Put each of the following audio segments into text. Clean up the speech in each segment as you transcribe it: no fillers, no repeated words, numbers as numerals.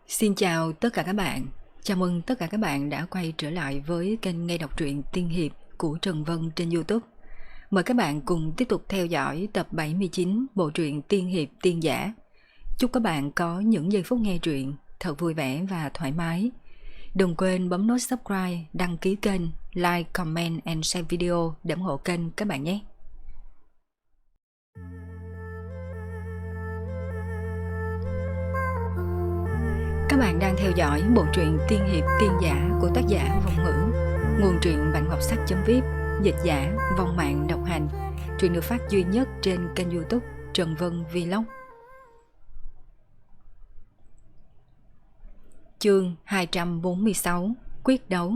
Xin chào tất cả các bạn. Chào mừng tất cả các bạn đã quay trở lại với kênh nghe đọc truyện tiên hiệp của Trần Vân trên YouTube. Mời các bạn cùng tiếp tục theo dõi tập 79 bộ truyện tiên hiệp tiên giả. Chúc các bạn có những giây phút nghe truyện thật vui vẻ và thoải mái. Đừng quên bấm nút subscribe, đăng ký kênh, like, comment and share video để ủng hộ kênh các bạn nhé. Các bạn đang theo dõi bộ truyện tiên hiệp tiên giả của tác giả Vong Ngữ. Nguồn truyện Bạn Ngọc Sách.vip, dịch giả Vong Mạng độc hành. Truyện được phát duy nhất trên kênh YouTube Trần Vân Vlog. Chương 246: Quyết đấu.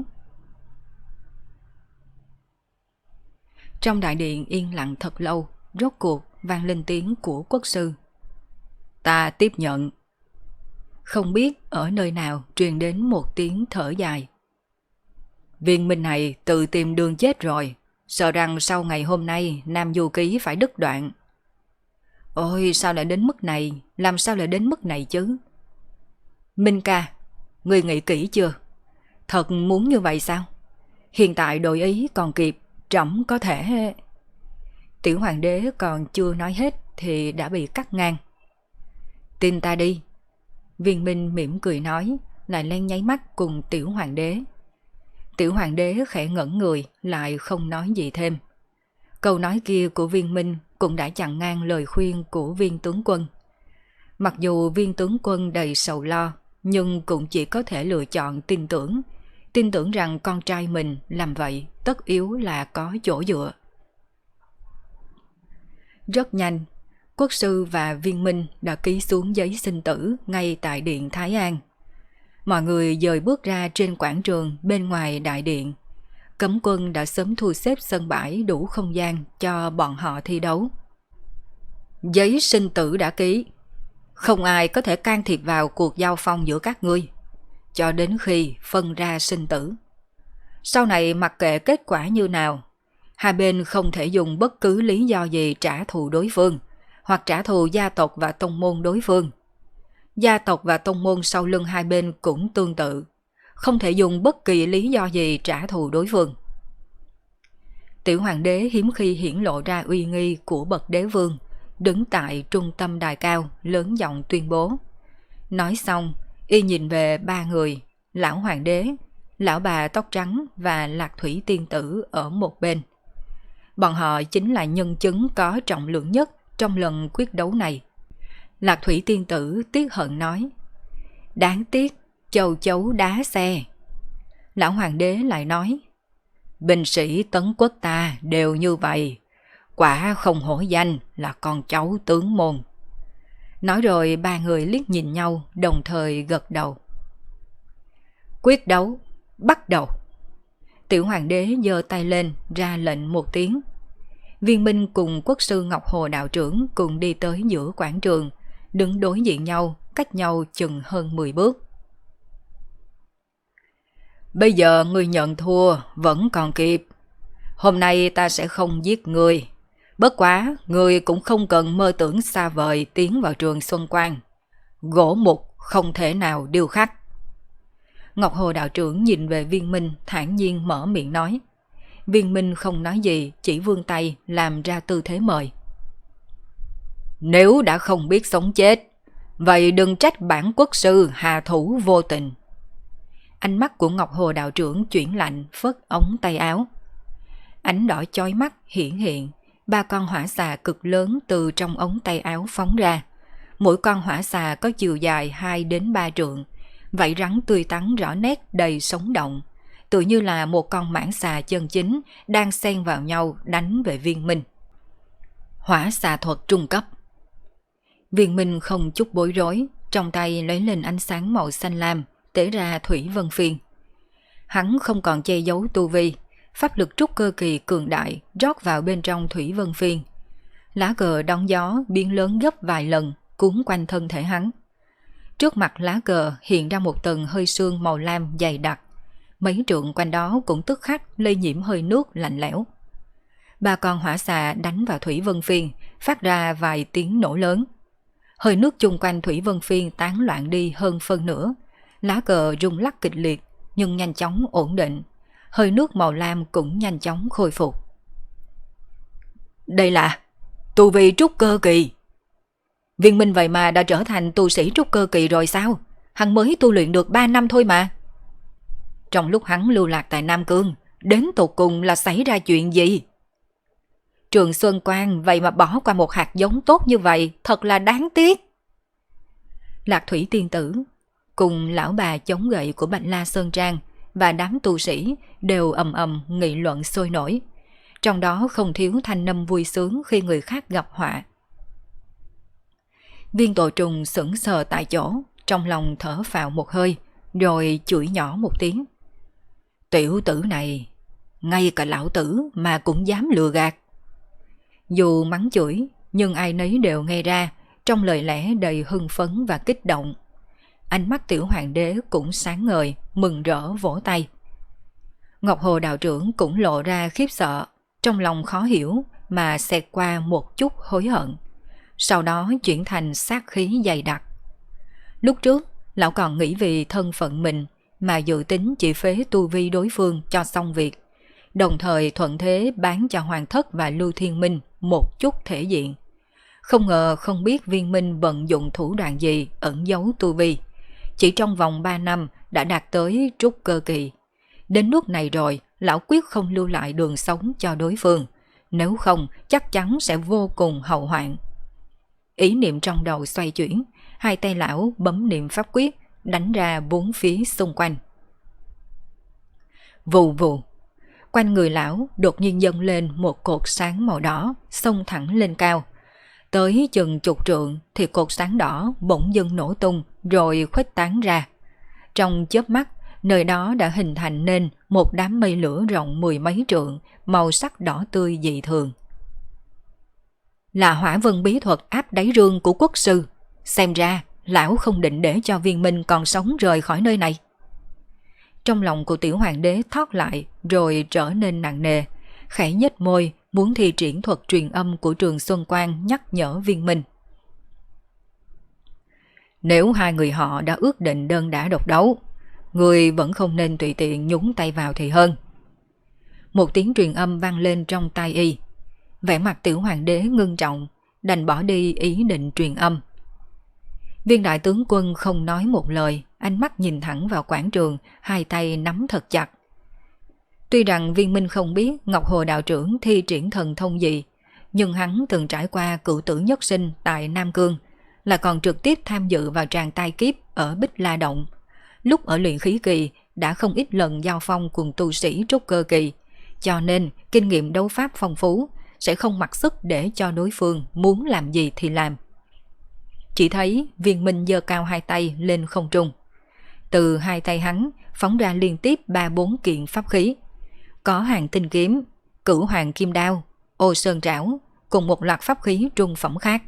Trong đại điện yên lặng thật lâu, rốt cuộc vang lên tiếng của quốc sư. Ta tiếp nhận. Không biết ở nơi nào truyền đến một tiếng thở dài. Viên minh này tự tìm đường chết rồi, sợ rằng sau ngày hôm nay Nam Du Ký phải đứt đoạn. Ôi sao lại đến mức này, làm sao lại đến mức này chứ? Minh ca, ngươi nghĩ kỹ chưa? Thật muốn như vậy sao? Hiện tại đổi ý còn kịp, trẫm có thể... Tiểu hoàng đế còn chưa nói hết thì đã bị cắt ngang. Tin ta đi. Viên Minh mỉm cười nói, lại len nháy mắt cùng tiểu hoàng đế. Tiểu hoàng đế khẽ ngẩn người, lại không nói gì thêm. Câu nói kia của Viên Minh cũng đã chặn ngang lời khuyên của Viên tướng quân. Mặc dù Viên tướng quân đầy sầu lo, nhưng cũng chỉ có thể lựa chọn tin tưởng rằng con trai mình làm vậy tất yếu là có chỗ dựa. Rất nhanh, quốc sư và Viên Minh đã ký xuống giấy sinh tử ngay tại điện Thái An. Mọi người dời bước ra trên quảng trường bên ngoài đại điện. Cấm quân đã sớm thu xếp sân bãi đủ không gian cho bọn họ thi đấu. Giấy sinh tử đã ký, không ai có thể can thiệp vào cuộc giao phong giữa các ngươi, cho đến khi phân ra sinh tử. Sau này mặc kệ kết quả như nào, hai bên không thể dùng bất cứ lý do gì trả thù đối phương, hoặc trả thù gia tộc và tông môn đối phương. Gia tộc và tông môn sau lưng hai bên cũng tương tự, không thể dùng bất kỳ lý do gì trả thù đối phương. Tiểu hoàng đế hiếm khi hiển lộ ra uy nghi của bậc đế vương, đứng tại trung tâm đài cao lớn giọng tuyên bố. Nói xong, y nhìn về ba người, lão hoàng đế, lão bà tóc trắng và Lạc Thủy tiên tử ở một bên. Bọn họ chính là nhân chứng có trọng lượng nhất trong lần quyết đấu này. Lạc Thủy tiên tử tiếc hận nói, đáng tiếc châu chấu đá xe. Lão hoàng đế lại nói, binh sĩ Tấn Quốc ta đều như vậy, quả không hổ danh là con cháu tướng môn. Nói rồi ba người liếc nhìn nhau, đồng thời gật đầu. Quyết đấu, bắt đầu. Tiểu hoàng đế giơ tay lên, ra lệnh một tiếng. Viên Minh cùng quốc sư Ngọc Hồ đạo trưởng cùng đi tới giữa quảng trường, đứng đối diện nhau, cách nhau chừng hơn 10 bước. Bây giờ ngươi nhận thua vẫn còn kịp. Hôm nay ta sẽ không giết ngươi. Bất quá, ngươi cũng không cần mơ tưởng xa vời tiến vào trường Xuân Quang. Gỗ mục không thể nào điêu khắc. Ngọc Hồ đạo trưởng nhìn về Viên Minh, thản nhiên mở miệng nói. Viên Minh không nói gì, chỉ vươn tay làm ra tư thế mời. Nếu đã không biết sống chết, vậy đừng trách bản quốc sư hạ thủ vô tình. Ánh mắt của Ngọc Hồ đạo trưởng chuyển lạnh, phất ống tay áo. Ánh đỏ chói mắt hiển hiện, ba con hỏa xà cực lớn từ trong ống tay áo phóng ra. Mỗi con hỏa xà có chiều dài 2 đến 3 trượng, vảy rắn tươi tắn rõ nét đầy sống động, tự như là một con mãng xà chân chính đang xen vào nhau đánh về Viên Minh. Hỏa xà thuật trung cấp. Viên Minh không chút bối rối, trong tay lấy lên ánh sáng màu xanh lam, tế ra Thủy Vân Phiên. Hắn không còn che giấu tu vi, pháp lực trúc cơ kỳ cường đại rót vào bên trong Thủy Vân Phiên. Lá cờ đón gió biến lớn gấp vài lần, cuốn quanh thân thể hắn. Trước mặt lá cờ hiện ra một tầng hơi sương màu lam dày đặc, mấy trượng quanh đó cũng tức khắc lây nhiễm hơi nước lạnh lẽo. Ba con hỏa xà đánh vào Thủy Vân Phiên, phát ra vài tiếng nổ lớn. Hơi nước chung quanh Thủy Vân Phiên tán loạn đi hơn phân nửa. Lá cờ rung lắc kịch liệt nhưng nhanh chóng ổn định. Hơi nước màu lam cũng nhanh chóng khôi phục. Đây là tu vi trúc cơ kỳ. Viên Minh vậy mà đã trở thành tu sĩ trúc cơ kỳ rồi sao? Hắn mới tu luyện được 3 năm thôi mà. Trong lúc hắn lưu lạc tại Nam Cương, đến tột cùng là xảy ra chuyện gì? Trường Xuân Quan vậy mà bỏ qua một hạt giống tốt như vậy, thật là đáng tiếc. Lạc Thủy tiên tử cùng lão bà chống gậy của Bạch La Sơn Trang và đám tu sĩ đều ầm ầm nghị luận sôi nổi. Trong đó không thiếu thanh âm vui sướng khi người khác gặp họa. Viên Tội Trùng sững sờ tại chỗ, trong lòng thở phào một hơi, rồi chửi nhỏ một tiếng. Tiểu tử này, ngay cả lão tử mà cũng dám lừa gạt. Dù mắng chửi, nhưng ai nấy đều nghe ra, trong lời lẽ đầy hưng phấn và kích động. Ánh mắt Tiểu Hoàng đế cũng sáng ngời, mừng rỡ vỗ tay. Ngọc Hồ đạo trưởng cũng lộ ra khiếp sợ, trong lòng khó hiểu mà xẹt qua một chút hối hận. Sau đó chuyển thành sát khí dày đặc. Lúc trước, lão còn nghĩ vì thân phận mình mà dự tính chỉ phế tu vi đối phương cho xong việc, đồng thời thuận thế bán cho Hoàng Thất và Lưu Thiên Minh một chút thể diện. Không ngờ không biết Viên Minh vận dụng thủ đoạn gì ẩn giấu tu vi. Chỉ trong vòng 3 năm đã đạt tới trúc cơ kỳ. Đến nước này rồi, lão quyết không lưu lại đường sống cho đối phương. Nếu không, chắc chắn sẽ vô cùng hậu hoạn. Ý niệm trong đầu xoay chuyển, hai tay lão bấm niệm pháp quyết, đánh ra bốn phía xung quanh. Vù vù, quanh người lão đột nhiên dâng lên một cột sáng màu đỏ, xông thẳng lên cao. Tới chừng chục trượng thì cột sáng đỏ bỗng dưng nổ tung rồi khuếch tán ra. Trong chớp mắt, nơi đó đã hình thành nên một đám mây lửa rộng 10 mấy trượng, màu sắc đỏ tươi dị thường. Là hỏa vân bí thuật áp đáy rương của quốc sư. Xem ra, lão không định để cho Viên Minh còn sống rời khỏi nơi này. Trong lòng của Tiểu Hoàng đế thoát lại rồi trở nên nặng nề, khẽ nhếch môi muốn thi triển thuật truyền âm của Trường Xuân Quan nhắc nhở Viên Minh. Nếu hai người họ đã ước định đơn đả độc đấu, người vẫn không nên tùy tiện nhúng tay vào thì hơn. Một tiếng truyền âm vang lên trong tai y. Vẻ mặt Tiểu Hoàng đế ngưng trọng, đành bỏ đi ý định truyền âm. Viên đại tướng quân không nói một lời, ánh mắt nhìn thẳng vào quảng trường, hai tay nắm thật chặt. Tuy rằng Viên Minh không biết Ngọc Hồ đạo trưởng thi triển thần thông gì, nhưng hắn từng trải qua cựu tử nhất sinh tại Nam Cương, là còn trực tiếp tham dự vào tràng tai kiếp ở Bích La Động. Lúc ở luyện khí kỳ đã không ít lần giao phong cùng tu sĩ trúc cơ kỳ, cho nên kinh nghiệm đấu pháp phong phú, sẽ không mặc sức để cho đối phương muốn làm gì thì làm. Chỉ thấy Viên Minh giơ cao hai tay lên không trung. Từ hai tay hắn phóng ra liên tiếp 3-4 kiện pháp khí. Có hàng tinh kiếm, cửu hoàng kim đao, ô sơn trảo cùng một loạt pháp khí trung phẩm khác.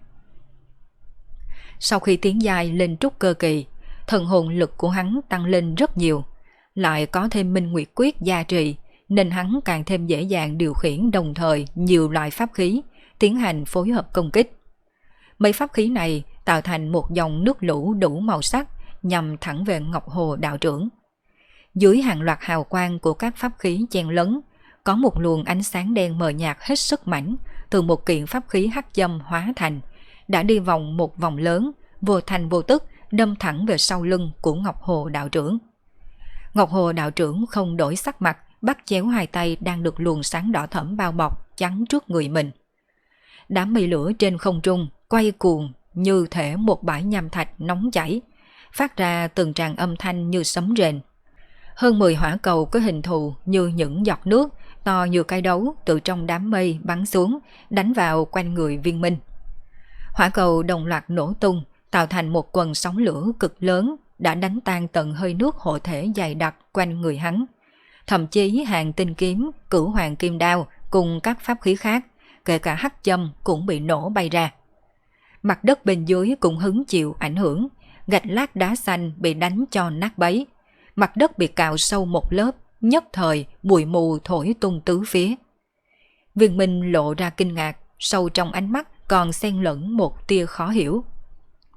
Sau khi tiến giai lên trúc cơ kỳ, thần hồn lực của hắn tăng lên rất nhiều, lại có thêm Minh Nguyệt Quyết gia trì, nên hắn càng thêm dễ dàng điều khiển đồng thời nhiều loại pháp khí, tiến hành phối hợp công kích. Mấy pháp khí này tạo thành một dòng nước lũ đủ màu sắc nhằm thẳng về Ngọc Hồ đạo trưởng. Dưới hàng loạt hào quang của các pháp khí chen lấn, có một luồng ánh sáng đen mờ nhạt hết sức mãnh từ một kiện pháp khí hắc dâm hóa thành, đã đi vòng một vòng lớn, vô thành vô tức đâm thẳng về sau lưng của Ngọc Hồ đạo trưởng. Ngọc Hồ đạo trưởng không đổi sắc mặt, bắt chéo hai tay đang được luồng sáng đỏ thẫm bao bọc chắn trước người mình. Đám mây lửa trên không trung quay cuồng như thể một bãi nham thạch nóng chảy, phát ra từng tràng âm thanh như sấm rền. Hơn 10 hỏa cầu có hình thù như những giọt nước to như cái đấu từ trong đám mây bắn xuống, đánh vào quanh người Viên Minh. Hỏa cầu đồng loạt nổ tung, tạo thành một quần sóng lửa cực lớn, đã đánh tan tận hơi nước hộ thể dày đặc quanh người hắn. Thậm chí hàng tinh kiếm, cửu hoàng kim đao cùng các pháp khí khác, kể cả hắc châm cũng bị nổ bay ra. Mặt đất bên dưới cũng hứng chịu ảnh hưởng, gạch lát đá xanh bị đánh cho nát bấy. Mặt đất bị cào sâu một lớp, nhất thời bụi mù thổi tung tứ phía. Viên Minh lộ ra kinh ngạc, sâu trong ánh mắt còn xen lẫn một tia khó hiểu.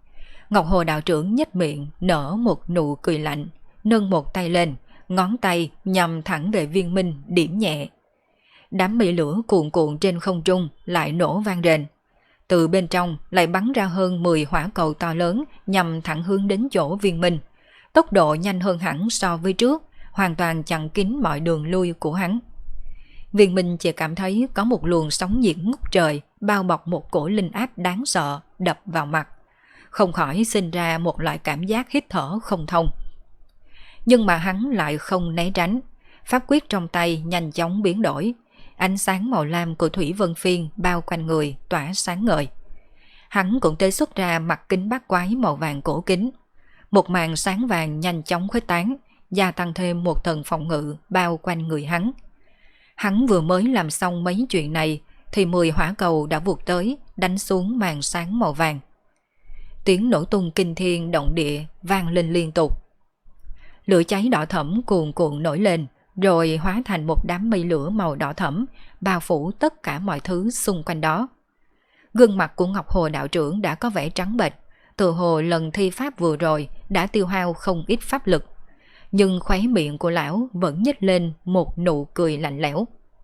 Ngọc Hồ đạo trưởng nhếch miệng nở một nụ cười lạnh, nâng một tay lên, ngón tay nhằm thẳng về Viên Minh điểm nhẹ. Đám mây lửa cuồn cuộn trên không trung lại nổ vang rền. Từ bên trong lại bắn ra hơn 10 hỏa cầu to lớn nhằm thẳng hướng đến chỗ Viên Minh. Tốc độ nhanh hơn hẳn so với trước, hoàn toàn chặn kín mọi đường lui của hắn. Viên Minh chỉ cảm thấy có một luồng sóng nhiệt ngút trời bao bọc một cổ linh áp đáng sợ đập vào mặt, không khỏi sinh ra một loại cảm giác hít thở không thông. Nhưng mà hắn lại không né tránh, pháp quyết trong tay nhanh chóng biến đổi, ánh sáng màu lam của Thủy Vân Phiên bao quanh người tỏa sáng ngời. Hắn cũng tế xuất ra mặt kính bát quái màu vàng cổ kính, một màn sáng vàng nhanh chóng khuếch tán, gia tăng thêm một tầng phòng ngự bao quanh người hắn. Hắn vừa mới làm xong mấy chuyện này thì 10 hỏa cầu đã vụt tới, đánh xuống màn sáng màu vàng. Tiếng nổ tung kinh thiên động địa vang lên liên tục. Lửa cháy đỏ thẫm cuồn cuộn nổi lên, rồi hóa thành một đám mây lửa màu đỏ thẫm, bao phủ tất cả mọi thứ xung quanh đó. Gương mặt của Ngọc Hồ đạo trưởng đã có vẻ trắng bệch, tự hồ lần thi pháp vừa rồi đã tiêu hao không ít pháp lực. Nhưng khóe miệng của lão vẫn nhếch lên một nụ cười lạnh lẽo.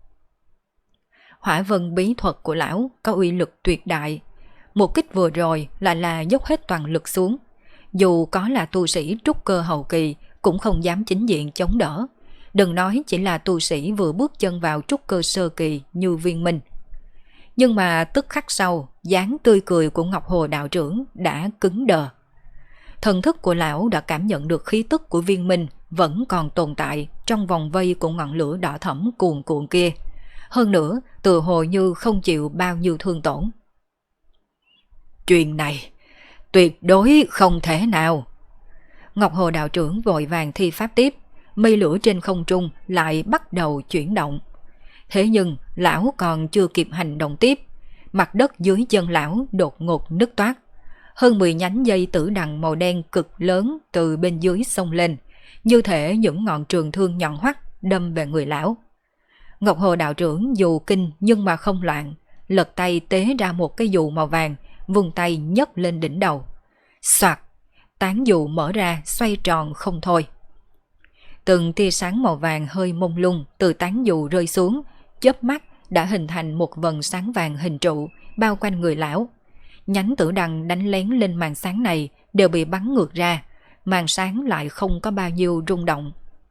Hỏa vân bí thuật của lão có uy lực tuyệt đại. Một kích vừa rồi là dốc hết toàn lực xuống. Dù có là tu sĩ trúc cơ hậu kỳ cũng không dám chính diện chống đỡ. Đừng nói chỉ là tu sĩ vừa bước chân vào trúc cơ sơ kỳ như Viên Minh. Nhưng mà tức khắc sau, dáng tươi cười của Ngọc Hồ đạo trưởng đã cứng đờ. Thần thức của lão đã cảm nhận được khí tức của Viên Minh vẫn còn tồn tại trong vòng vây của ngọn lửa đỏ thẫm cuồn cuộn kia. Hơn nữa, tự hồ như không chịu bao nhiêu thương tổn. Chuyện này tuyệt đối không thể nào. Ngọc Hồ đạo trưởng vội vàng thi pháp tiếp, mây lửa trên không trung lại bắt đầu chuyển động. Thế nhưng lão còn chưa kịp hành động tiếp, mặt đất dưới chân lão đột ngột nứt toát. Hơn 10 nhánh dây tử đằng màu đen cực lớn từ bên dưới xông lên, như thể những ngọn trường thương nhọn hoắt đâm về người lão. Ngọc Hồ đạo trưởng dù kinh nhưng mà không loạn, lật tay tế ra một cái dù màu vàng, vung tay nhấc lên đỉnh đầu. Soạt, tán dù mở ra xoay tròn không thôi. Từng tia sáng màu vàng hơi mông lung từ tán dù rơi xuống, chớp mắt đã hình thành một vầng sáng vàng hình trụ bao quanh người lão. Nhánh tử đằng đánh lén lên màn sáng này đều bị bắn ngược ra, màn sáng lại không có bao nhiêu rung động.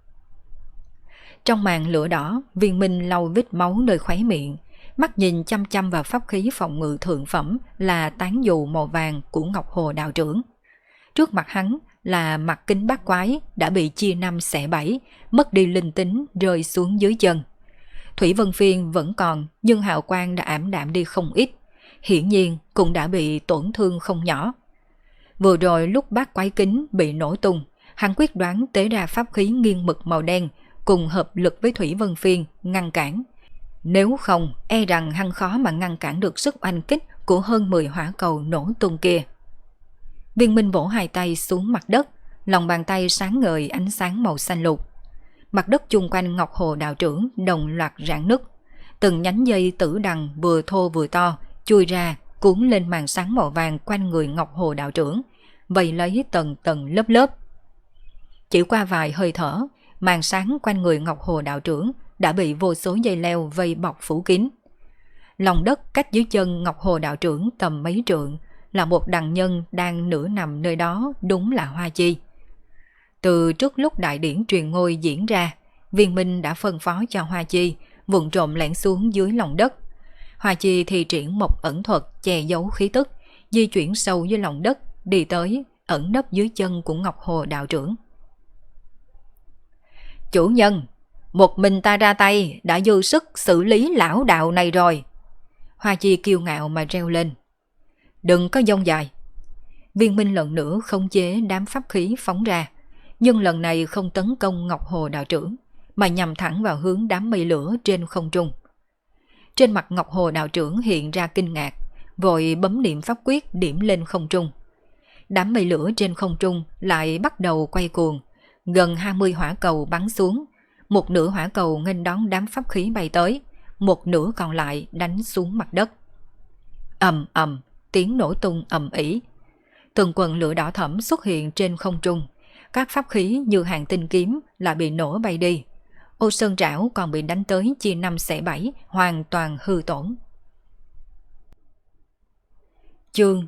Trong màn lửa đỏ, Viên Minh lau vết máu nơi khóe miệng, mắt nhìn chăm chăm vào pháp khí phòng ngự thượng phẩm là tán dù màu vàng của Ngọc Hồ đạo trưởng. Trước mặt hắn là mặt kính bát quái đã bị chia năm xẻ bảy, mất đi linh tính rơi xuống dưới chân. Thủy Vân Phiên vẫn còn nhưng hào quang đã ảm đạm đi không ít, hiển nhiên cũng đã bị tổn thương không nhỏ. Vừa rồi lúc bát quái kính bị nổ tung, hắn quyết đoán tế ra pháp khí nghiêng mực màu đen cùng hợp lực với Thủy Vân Phiên ngăn cản. Nếu không, e rằng hắn khó mà ngăn cản được sức oanh kích của hơn 10 hỏa cầu nổ tung kia. Viên Minh vỗ hai tay xuống mặt đất, lòng bàn tay sáng ngời ánh sáng màu xanh lục. Mặt đất chung quanh Ngọc Hồ đạo trưởng đồng loạt rạn nứt, từng nhánh dây tử đằng vừa thô vừa to chui ra cuốn lên màn sáng màu vàng quanh người Ngọc Hồ đạo trưởng, vây lấy tầng tầng lớp lớp. Chỉ qua vài hơi thở, màn sáng quanh người Ngọc Hồ đạo trưởng đã bị vô số dây leo vây bọc phủ kín. Lòng đất cách dưới chân Ngọc Hồ đạo trưởng tầm mấy trượng là một đằng nhân đang nửa nằm nơi đó, đúng là Hoa Chi. Từ trước lúc đại điển truyền ngôi diễn ra, Viên Minh đã phân phó cho Hoa Chi vụng trộm lẻn xuống dưới lòng đất. Hoa Chi thi triển một ẩn thuật che giấu khí tức, di chuyển sâu dưới lòng đất, đi tới ẩn nấp dưới chân của Ngọc Hồ đạo trưởng. Chủ nhân, một mình ta ra tay đã dư sức xử lý lão đạo này rồi. Hoa Chi kiêu ngạo mà reo lên. Đừng có dông dài. Viên Minh lần nữa khống chế đám pháp khí phóng ra, nhưng lần này không tấn công Ngọc Hồ đạo trưởng, mà nhằm thẳng vào hướng đám mây lửa trên không trung. Trên mặt Ngọc Hồ đạo trưởng hiện ra kinh ngạc, vội bấm niệm pháp quyết điểm lên không trung. Đám mây lửa trên không trung lại bắt đầu quay cuồng, gần 20 hỏa cầu bắn xuống, một nửa hỏa cầu nghênh đón đám pháp khí bay tới, một nửa còn lại đánh xuống mặt đất. Ầm ầm, tiếng nổ tung ầm ĩ. Từng quần lửa đỏ thẫm xuất hiện trên không trung, các pháp khí như hàng tinh kiếm lại bị nổ bay đi. Ô sơn trảo còn bị đánh tới chia 5 xẻ 7, hoàn toàn hư tổn. Chương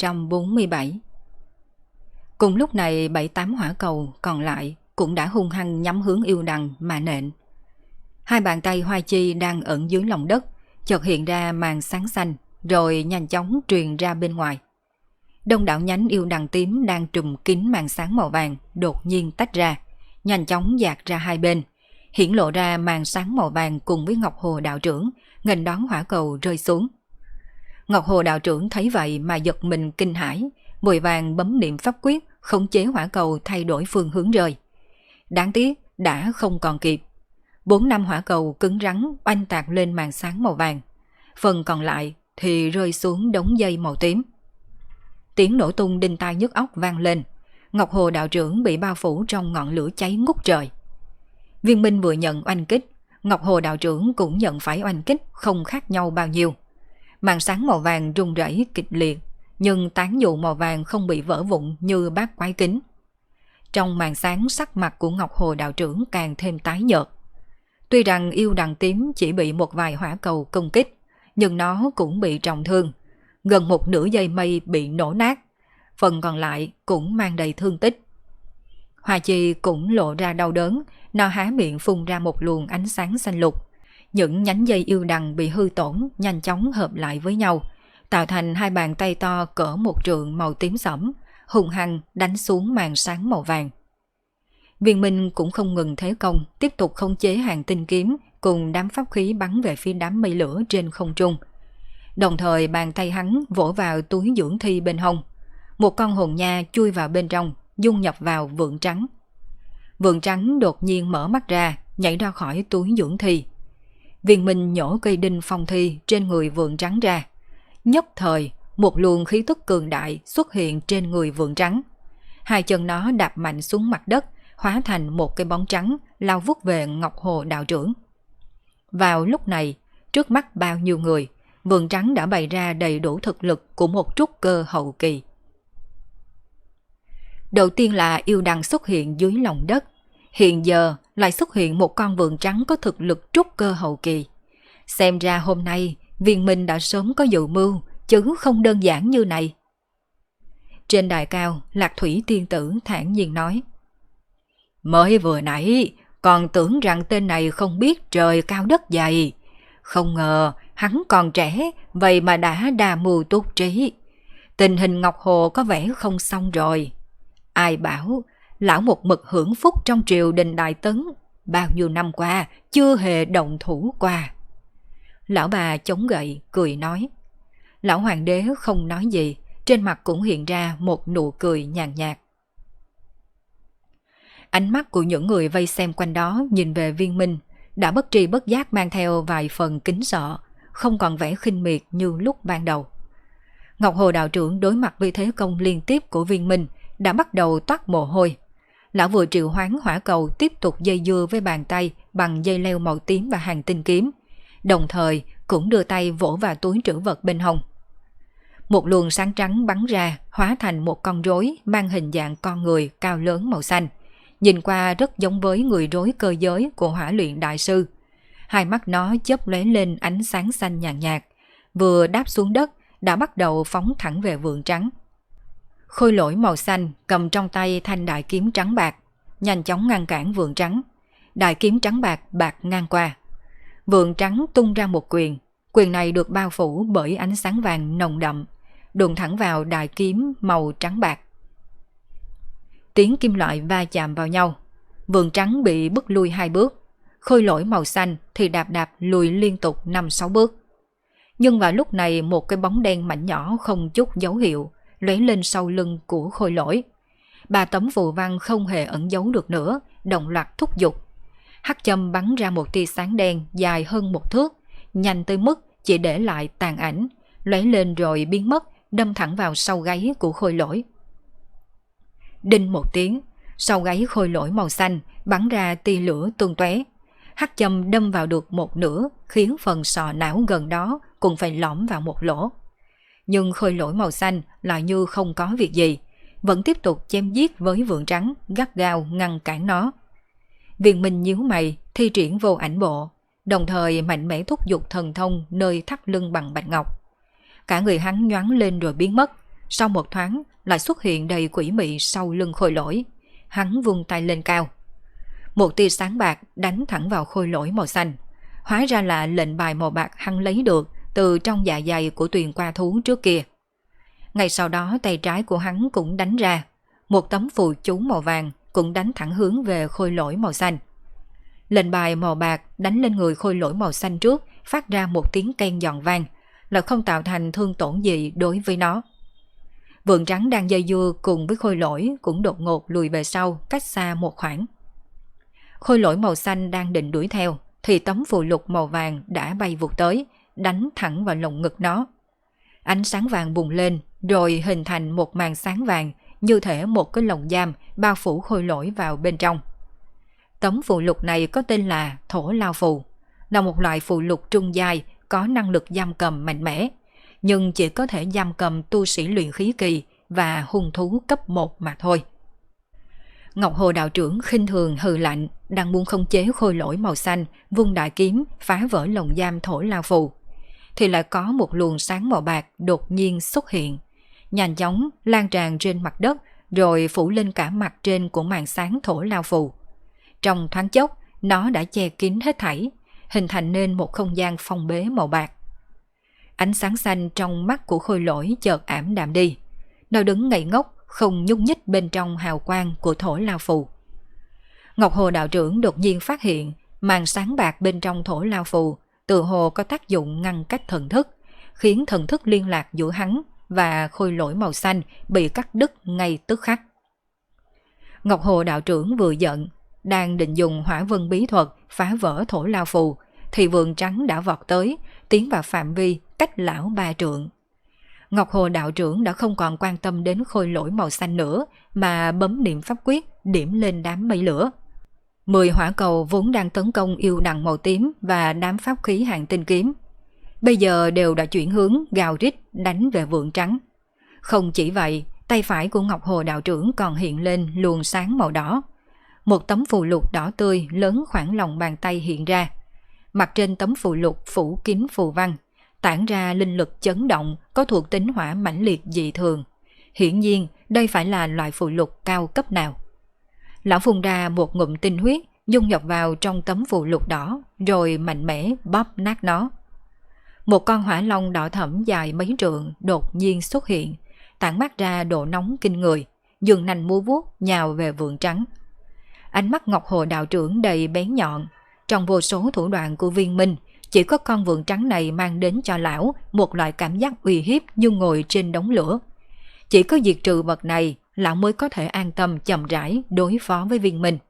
247. Cùng lúc này 7-8 hỏa cầu còn lại cũng đã hung hăng nhắm hướng yêu đằng mà nện. Hai bàn tay Hoa Chi đang ẩn dưới lòng đất, chợt hiện ra màn sáng xanh, rồi nhanh chóng truyền ra bên ngoài. Đông đảo nhánh yêu đằng tím đang trùm kín màn sáng màu vàng đột nhiên tách ra, nhanh chóng dạt ra hai bên, hiển lộ ra màn sáng màu vàng cùng với Ngọc Hồ đạo trưởng, nghênh đón hỏa cầu rơi xuống. Ngọc Hồ đạo trưởng thấy vậy mà giật mình kinh hãi, vội vàng bấm niệm pháp quyết khống chế hỏa cầu thay đổi phương hướng rơi. Đáng tiếc đã không còn kịp. 4-5 hỏa cầu cứng rắn oanh tạc lên màn sáng màu vàng, phần còn lại thì rơi xuống đống dây màu tím. Tiếng nổ tung đinh tai nhức óc vang lên. Ngọc Hồ đạo trưởng bị bao phủ trong ngọn lửa cháy ngút trời. Viên Minh vừa nhận oanh kích, Ngọc Hồ đạo trưởng cũng nhận phải oanh kích, không khác nhau bao nhiêu. Màn sáng màu vàng rung rẩy kịch liệt, nhưng tán dụ màu vàng không bị vỡ vụn như bát quái kính. Trong màn sáng, sắc mặt của Ngọc Hồ đạo trưởng càng thêm tái nhợt. Tuy rằng yêu đằng tím chỉ bị một vài hỏa cầu công kích, nhưng nó cũng bị trọng thương. Gần một nửa dây mây bị nổ nát, phần còn lại cũng mang đầy thương tích. Hoa Chi cũng lộ ra đau đớn, nó há miệng phun ra một luồng ánh sáng xanh lục. Những nhánh dây yêu đằng bị hư tổn nhanh chóng hợp lại với nhau, tạo thành hai bàn tay to cỡ một trượng màu tím sẫm, hung hăng đánh xuống màn sáng màu vàng. Viên Minh cũng không ngừng thế công, tiếp tục khống chế hàng tinh kiếm cùng đám pháp khí bắn về phía đám mây lửa trên không trung. Đồng thời bàn tay hắn vỗ vào túi dưỡng thi bên hông. Một con hồn nha chui vào bên trong, dung nhập vào vượn trắng. Vượn trắng đột nhiên mở mắt ra, nhảy ra khỏi túi dưỡng thi. Viên Minh nhổ cây đinh phong thi trên người vượn trắng ra. Nhất thời, một luồng khí tức cường đại xuất hiện trên người vượn trắng. Hai chân nó đạp mạnh xuống mặt đất, hóa thành một cái bóng trắng lao vút về Ngọc Hồ đạo trưởng. Vào lúc này, trước mắt bao nhiêu người, vượn trắng đã bày ra đầy đủ thực lực của một trúc cơ hậu kỳ. Đầu tiên là yêu đằng xuất hiện dưới lòng đất, hiện giờ lại xuất hiện một con vượn trắng có thực lực trúc cơ hậu kỳ. Xem ra hôm nay Viên Minh đã sớm có dự mưu, chứ không đơn giản như này. Trên đài cao, Lạc Thủy tiên tử thản nhiên nói: Mới vừa nãy còn tưởng rằng tên này không biết trời cao đất dày, không ngờ hắn còn trẻ, vậy mà đã đa mưu túc trí. Tình hình Ngọc Hồ có vẻ không xong rồi. Ai bảo lão một mực hưởng phúc trong triều đình Đại Tấn, bao nhiêu năm qua chưa hề động thủ qua. Lão bà chống gậy cười nói. Lão hoàng đế không nói gì, trên mặt cũng hiện ra một nụ cười nhàn nhạt. Ánh mắt của những người vây xem quanh đó nhìn về Viên Minh đã bất tri bất giác mang theo vài phần kính sợ, không còn vẻ khinh miệt như lúc ban đầu. Ngọc Hồ đạo trưởng đối mặt với thế công liên tiếp của Viên Minh đã bắt đầu toát mồ hôi. Lão vừa triệu hoán hỏa cầu tiếp tục dây dưa với bàn tay bằng dây leo màu tím và hàng tinh kiếm, đồng thời cũng đưa tay vỗ vào túi trữ vật bên hông. Một luồng sáng trắng bắn ra, hóa thành một con rối mang hình dạng con người cao lớn màu xanh, nhìn qua rất giống với người rối cơ giới của Hỏa Luyện đại sư. Hai mắt nó chớp lóe lên ánh sáng xanh nhàn nhạt, vừa đáp xuống đất đã bắt đầu phóng thẳng về vượn trắng. Khôi lỗi màu xanh cầm trong tay thanh đại kiếm trắng bạc, nhanh chóng ngăn cản vượn trắng. Đại kiếm trắng bạc bạc ngang qua. Vượn trắng tung ra một quyền, quyền này được bao phủ bởi ánh sáng vàng nồng đậm, đụng thẳng vào đại kiếm màu trắng bạc. Tiếng kim loại va chạm vào nhau, vượn trắng bị bứt lui 2 bước, khôi lỗi màu xanh thì đạp đạp lùi liên tục 5-6 bước. Nhưng vào lúc này một cái bóng đen mảnh nhỏ không chút dấu hiệu lóe lên sau lưng của khôi lỗi. 3 tấm phù văn không hề ẩn giấu được nữa, đồng loạt thúc giục. Hắc châm bắn ra một tia sáng đen dài hơn 1 thước, nhanh tới mức chỉ để lại tàn ảnh, lóe lên rồi biến mất, đâm thẳng vào sau gáy của khôi lỗi. Đinh một tiếng, sau gáy khôi lỗi màu xanh bắn ra tia lửa tung tóe. Hắc châm đâm vào được một nửa, khiến phần sọ não gần đó cũng phải lõm vào một lỗ. nhưng khôi lỗi màu xanh lại như không có việc gì, vẫn tiếp tục chém giết với vượn trắng, gắt gao ngăn cản nó. Viên Minh nhíu mày, thi triển vô ảnh bộ, đồng thời mạnh mẽ thúc giục thần thông nơi thắt lưng bằng bạch ngọc. Cả người hắn nhoáng lên rồi biến mất, sau một thoáng lại xuất hiện đầy quỷ mị sau lưng khôi lỗi. Hắn vung tay lên cao. Một tia sáng bạc đánh thẳng vào khôi lỗi màu xanh. Hóa ra là lệnh bài màu bạc hắn lấy được từ trong dạ dày của Tuyền Qua thú trước kia. Ngay sau đó tay trái của hắn cũng đánh ra. Một tấm phù chú màu vàng cũng đánh thẳng hướng về khôi lỗi màu xanh. Lệnh bài màu bạc đánh lên người khôi lỗi màu xanh trước, phát ra một tiếng keng giòn vang, là không tạo thành thương tổn gì đối với nó. Vượn trắng đang dây dưa cùng với khôi lỗi cũng đột ngột lùi về sau cách xa một khoảng. Khôi lỗi màu xanh đang định đuổi theo thì tấm phù lục màu vàng đã bay vụt tới, đánh thẳng vào lồng ngực nó. Ánh sáng vàng bùng lên rồi hình thành một màn sáng vàng, như thể một cái lồng giam bao phủ khôi lỗi vào bên trong. Tấm phù lục này có tên là Thổ Lao Phù, là một loại phù lục trung giai có năng lực giam cầm mạnh mẽ, nhưng chỉ có thể giam cầm tu sĩ luyện khí kỳ và hung thú cấp 1 mà thôi. Ngọc Hồ đạo trưởng khinh thường hừ lạnh, đang muốn khống chế khôi lỗi màu xanh, vung đại kiếm phá vỡ lồng giam Thổ Lao Phù, thì lại có một luồng sáng màu bạc đột nhiên xuất hiện, nhanh chóng lan tràn trên mặt đất rồi phủ lên cả mặt trên của màn sáng Thổ Lao Phù. Trong thoáng chốc, nó đã che kín hết thảy, hình thành nên một không gian phong bế màu bạc. Ánh sáng xanh trong mắt của khôi lỗi chợt ảm đạm đi. Nó đứng ngây ngốc, không nhúc nhích bên trong hào quang của Thổ Lao Phù. Ngọc Hồ đạo trưởng đột nhiên phát hiện màn sáng bạc bên trong Thổ Lao Phù tự hồ có tác dụng ngăn cách thần thức, khiến thần thức liên lạc giữa hắn và khôi lỗi màu xanh bị cắt đứt ngay tức khắc. Ngọc Hồ đạo trưởng vừa giận, đang định dùng hỏa vân bí thuật phá vỡ Thổ Lao Phù, thì vượn trắng đã vọt tới, tiến vào phạm vi cách lão 3 trượng. Ngọc Hồ đạo trưởng đã không còn quan tâm đến khôi lỗi màu xanh nữa, mà bấm niệm pháp quyết điểm lên đám mây lửa. 10 hỏa cầu vốn đang tấn công yêu đằng màu tím và đám pháp khí hàng tinh kiếm, bây giờ đều đã chuyển hướng gào rít đánh về vượn trắng. Không chỉ vậy, tay phải của Ngọc Hồ đạo trưởng còn hiện lên luồng sáng màu đỏ. Một tấm phù lục đỏ tươi lớn khoảng lòng bàn tay hiện ra. Mặt trên tấm phù lục phủ kín phù văn, tản ra linh lực chấn động có thuộc tính hỏa mãnh liệt dị thường. Hiển nhiên đây phải là loại phù lục cao cấp nào. Lão phun ra một ngụm tinh huyết dung nhập vào trong tấm phù lục đỏ, rồi mạnh mẽ bóp nát nó. Một con hỏa long đỏ thẫm dài mấy trượng đột nhiên xuất hiện, tản mát ra độ nóng kinh người, giường nành múa vuốt nhào về vượn trắng. Ánh mắt Ngọc Hồ đạo trưởng đầy bén nhọn. Trong vô số thủ đoạn của Viên Minh, chỉ có con vượn trắng này mang đến cho lão một loại cảm giác uy hiếp như ngồi trên đống lửa. Chỉ có diệt trừ vật này, lão mới có thể an tâm chậm rãi đối phó với Viên Minh.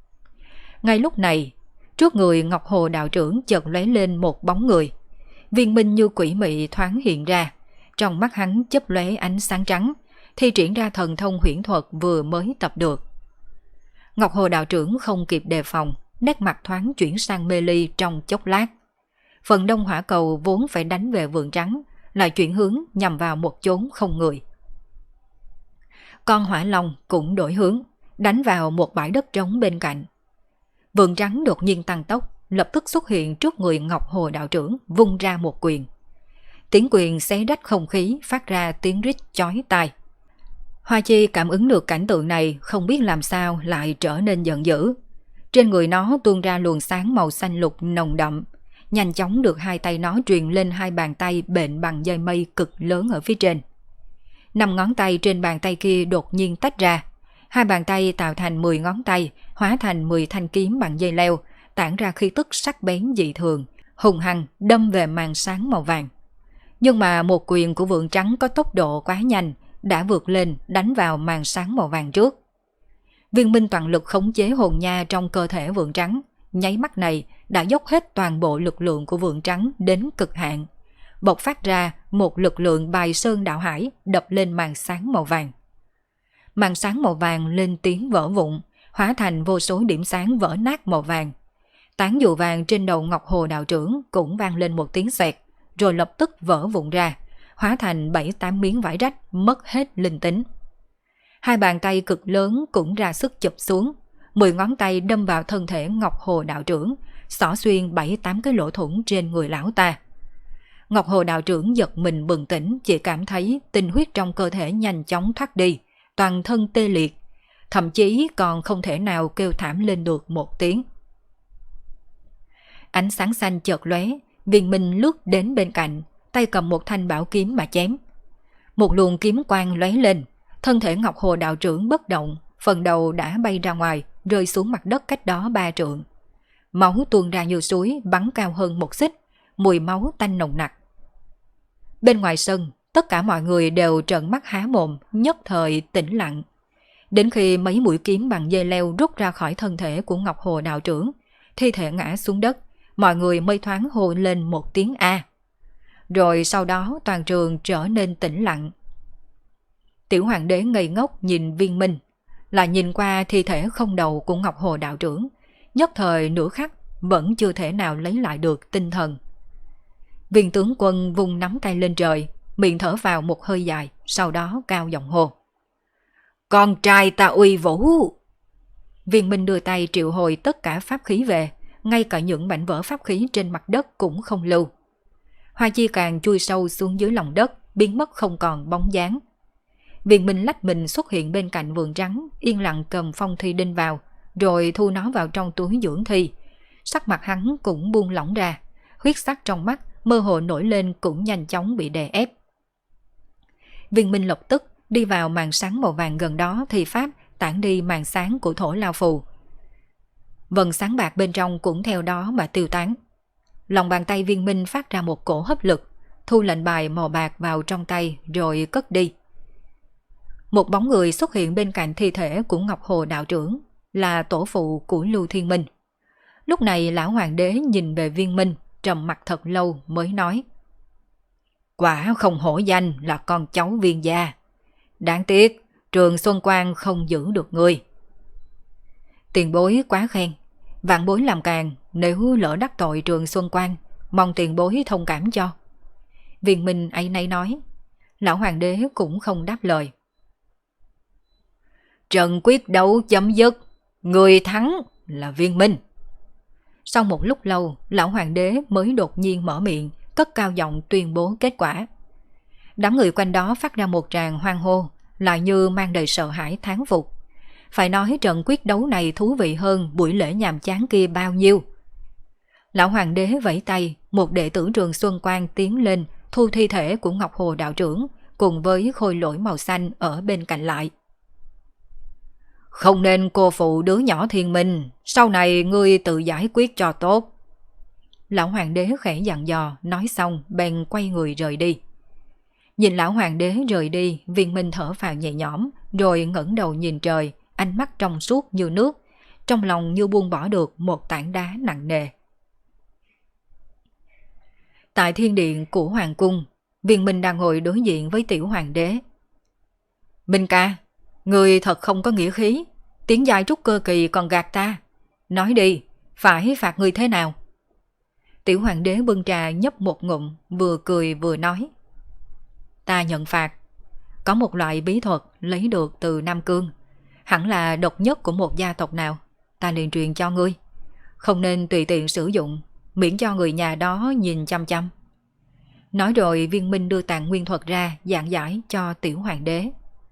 Ngay lúc này, trước người Ngọc Hồ đạo trưởng chợt lóe lên một bóng người. Viên Minh như quỷ mị thoáng hiện ra, trong mắt hắn chớp lóe ánh sáng trắng, thi triển ra thần thông huyễn thuật vừa mới tập được. Ngọc Hồ đạo trưởng không kịp đề phòng, nét mặt thoáng chuyển sang mê ly trong chốc lát. Phần đông hỏa cầu vốn phải đánh về vượn trắng, lại chuyển hướng nhằm vào một chốn không người. Con hỏa long cũng đổi hướng, đánh vào một bãi đất trống bên cạnh. Vượn trắng đột nhiên tăng tốc, lập tức xuất hiện trước người Ngọc Hồ đạo trưởng, vung ra một quyền. Tiếng quyền xé rách không khí, phát ra tiếng rít chói tai. Hoa Chi cảm ứng được cảnh tượng này, không biết làm sao lại trở nên giận dữ. Trên người nó tuôn ra luồng sáng màu xanh lục nồng đậm, nhanh chóng được hai tay nó truyền lên hai bàn tay bện bằng dây mây cực lớn ở phía trên. 5 ngón tay trên bàn tay kia đột nhiên tách ra, hai bàn tay tạo thành 10 ngón tay, hóa thành 10 thanh kiếm bằng dây leo, tản ra khí tức sắc bén dị thường, hùng hăng đâm về màn sáng màu vàng. Nhưng mà một quyền của vượn trắng có tốc độ quá nhanh, đã vượt lên đánh vào màn sáng màu vàng trước. Viên Minh toàn lực khống chế hồn nha trong cơ thể vượn trắng, nháy mắt này đã dốc hết toàn bộ lực lượng của vượn trắng đến cực hạn, bộc phát ra một lực lượng bài sơn đảo hải đập lên màn sáng màu vàng. Màn sáng màu vàng lên tiếng vỡ vụn, hóa thành vô số điểm sáng vỡ nát màu vàng. Tán dù vàng trên đầu Ngọc Hồ đạo trưởng cũng vang lên một tiếng xoẹt, rồi lập tức vỡ vụn ra, hóa thành 7-8 miếng vải rách mất hết linh tính. Hai bàn tay cực lớn cũng ra sức chụp xuống, 10 ngón tay đâm vào thân thể Ngọc Hồ đạo trưởng, xỏ xuyên 7-8 cái lỗ thủng trên người lão ta. Ngọc Hồ đạo trưởng giật mình bừng tỉnh, chỉ cảm thấy tinh huyết trong cơ thể nhanh chóng thoát đi, toàn thân tê liệt, thậm chí còn không thể nào kêu thảm lên được một tiếng. Ánh sáng xanh chợt lóe, Viên Minh lướt đến bên cạnh, tay cầm một thanh bảo kiếm mà chém. Một luồng kiếm quang lóe lên, thân thể Ngọc Hồ đạo trưởng bất động, phần đầu đã bay ra ngoài, rơi xuống mặt đất cách đó 3 trượng. Máu tuôn ra như suối, bắn cao hơn một xích, mùi máu tanh nồng nặc. Bên ngoài sân, tất cả mọi người đều trợn mắt há mồm, nhất thời tĩnh lặng. Đến khi mấy mũi kiếm bằng dây leo rút ra khỏi thân thể của Ngọc Hồ đạo trưởng, thi thể ngã xuống đất, mọi người mới thoáng hô lên một tiếng A. Rồi sau đó toàn trường trở nên tĩnh lặng. Tiểu hoàng đế ngây ngốc nhìn Viên Minh, là nhìn qua thi thể không đầu của Ngọc Hồ đạo trưởng, nhất thời nửa khắc vẫn chưa thể nào lấy lại được tinh thần. Viên tướng quân vung nắm tay lên trời, miệng thở vào một hơi dài, sau đó cao giọng hô: "Con trai ta uy vũ!" Viên Minh đưa tay triệu hồi tất cả pháp khí về, ngay cả những mảnh vỡ pháp khí trên mặt đất cũng không lưu. Hoa chi càng chui sâu xuống dưới lòng đất, biến mất không còn bóng dáng. Viên Minh lách mình xuất hiện bên cạnh vườn trắng, yên lặng cầm phong thi đinh vào, rồi thu nó vào trong túi dưỡng thi. Sắc mặt hắn cũng buông lỏng ra, huyết sắc trong mắt mơ hồ nổi lên cũng nhanh chóng bị đè ép. Viên Minh lập tức đi vào màn sáng màu vàng gần đó thì pháp tản đi màn sáng của thổ lao phù. Vầng sáng bạc bên trong cũng theo đó mà tiêu tán. Lòng bàn tay Viên Minh phát ra một cổ hấp lực, thu lệnh bài màu bạc vào trong tay rồi cất đi. Một bóng người xuất hiện bên cạnh thi thể của Ngọc Hồ đạo trưởng, là tổ phụ của Lưu Thiên Minh. Lúc này lão hoàng đế nhìn về Viên Minh, trầm mặt thật lâu mới nói: "Quả không hổ danh là con cháu Viên gia. Đáng tiếc Trường Xuân Quan không giữ được ngươi." "Tiền bối quá khen, vạn bối làm càng, nếu lỡ đắc tội Trường Xuân Quan, mong tiền bối thông cảm cho." Viên Minh ấy nấy nói. Lão hoàng đế cũng không đáp lời. Trận quyết đấu chấm dứt, người thắng là Viên Minh. Sau một lúc lâu, lão hoàng đế mới đột nhiên mở miệng, cất cao giọng tuyên bố kết quả. Đám người quanh đó phát ra một tràng hoan hô, lại như mang đầy sợ hãi thán phục. Phải nói trận quyết đấu này thú vị hơn buổi lễ nhàm chán kia bao nhiêu. Lão hoàng đế vẫy tay, một đệ tử Trường Xuân Quan tiến lên, thu thi thể của Ngọc Hồ đạo trưởng cùng với khôi lỗi màu xanh ở bên cạnh lại. "Không nên cô phụ đứa nhỏ Thiên Minh, sau này ngươi tự giải quyết cho tốt." Lão hoàng đế khẽ dặn dò, nói xong bèn quay người rời đi. Nhìn lão hoàng đế rời đi, Viên Minh thở phào nhẹ nhõm, rồi ngẩng đầu nhìn trời, ánh mắt trong suốt như nước, trong lòng như buông bỏ được một tảng đá nặng nề. Tại thiên điện của hoàng cung, Viên Minh đang ngồi đối diện với tiểu hoàng đế. "Minh ca, người thật không có nghĩa khí, tiến giai trúc cơ kỳ còn gạt ta. Nói đi, phải phạt người thế nào?" Tiểu hoàng đế bưng trà nhấp một ngụm, vừa cười vừa nói: "Ta nhận phạt. Có một loại bí thuật lấy được từ Nam Cương, hẳn là độc nhất của một gia tộc nào, ta liền truyền cho ngươi. Không nên tùy tiện sử dụng, miễn cho người nhà đó nhìn chăm chăm." Nói rồi Viên Minh đưa tạng nguyên thuật ra giảng giải cho tiểu hoàng đế.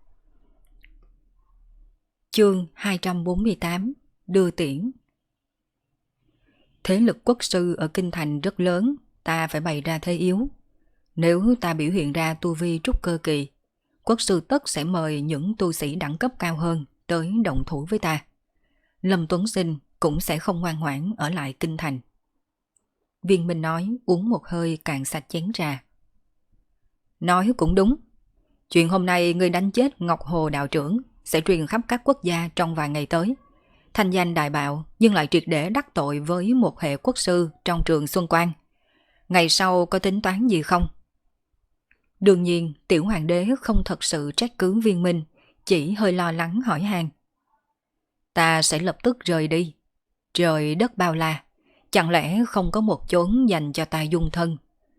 Chương 248: Đưa tiễn. Thế lực quốc sư ở Kinh Thành rất lớn, ta phải bày ra thế yếu. Nếu ta biểu hiện ra tu vi trúc cơ kỳ, quốc sư tất sẽ mời những tu sĩ đẳng cấp cao hơn tới động thủ với ta. Lâm Tuấn Sinh cũng sẽ không ngoan ngoãn ở lại Kinh Thành. Viên Minh nói, uống một hơi cạn sạch chén trà. Nói cũng đúng. Chuyện hôm nay ngươi đánh chết Ngọc Hồ đạo trưởng sẽ truyền khắp các quốc gia trong vài ngày tới. Thanh danh đại bạo, nhưng lại triệt để đắc tội với một hệ quốc sư trong Trường Xuân Quan. Ngày sau có tính toán gì không? Đương nhiên, tiểu hoàng đế không thật sự trách cứ Viên Minh, chỉ hơi lo lắng hỏi han. Ta sẽ lập tức rời đi. Trời đất bao la, chẳng lẽ không có một chốn dành cho ta dung thân?